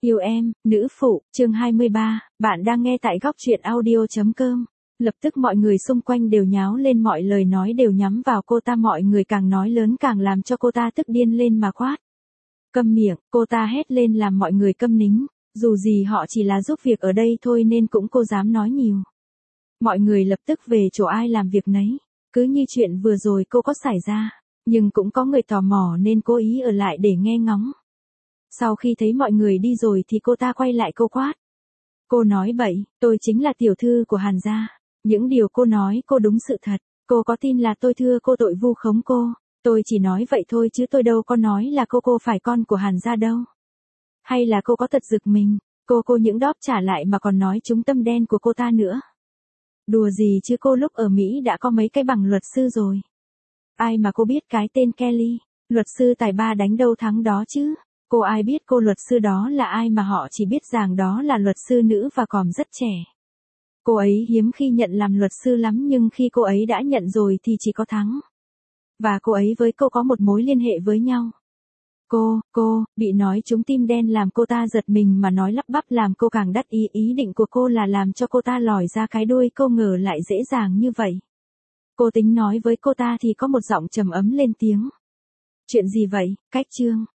Yêu em, nữ phụ, chương 23, bạn đang nghe tại góc truyện audio.com. Lập tức mọi người xung quanh đều nháo lên, mọi lời nói đều nhắm vào cô ta, mọi người càng nói lớn càng làm cho cô ta tức điên lên mà quát. Câm miệng, cô ta hét lên làm mọi người câm nín, dù gì họ chỉ là giúp việc ở đây thôi nên cũng cô dám nói nhiều. Mọi người lập tức về chỗ ai làm việc nấy, cứ như chuyện vừa rồi cô có xảy ra, nhưng cũng có người tò mò nên cố ý ở lại để nghe ngóng. Sau khi thấy mọi người đi rồi thì cô ta quay lại cô quát. Cô nói bậy, tôi chính là tiểu thư của Hàn gia. Những điều cô nói cô đúng sự thật, cô có tin là tôi thưa cô tội vu khống cô? Tôi chỉ nói vậy thôi chứ tôi đâu có nói là cô phải con của Hàn gia đâu. Hay là cô có tật giật mình, cô những đáp trả lại mà còn nói trúng tâm đen của cô ta nữa. Đùa gì chứ, cô lúc ở Mỹ đã có mấy cái bằng luật sư rồi. Ai mà cô biết cái tên Kelly, luật sư tài ba đánh đâu thắng đó chứ. Cô ai biết cô luật sư đó là ai mà họ chỉ biết rằng đó là luật sư nữ và còn rất trẻ. Cô ấy hiếm khi nhận làm luật sư lắm nhưng khi cô ấy đã nhận rồi thì chỉ có thắng. Và cô ấy với cô có một mối liên hệ với nhau. Cô, bị nói trúng tim đen làm cô ta giật mình mà nói lắp bắp làm cô càng đắc ý. Ý định của cô là làm cho cô ta lòi ra cái đuôi, cô ngờ lại dễ dàng như vậy. Cô tính nói với cô ta thì có một giọng trầm ấm lên tiếng. Chuyện gì vậy, Cách Trương?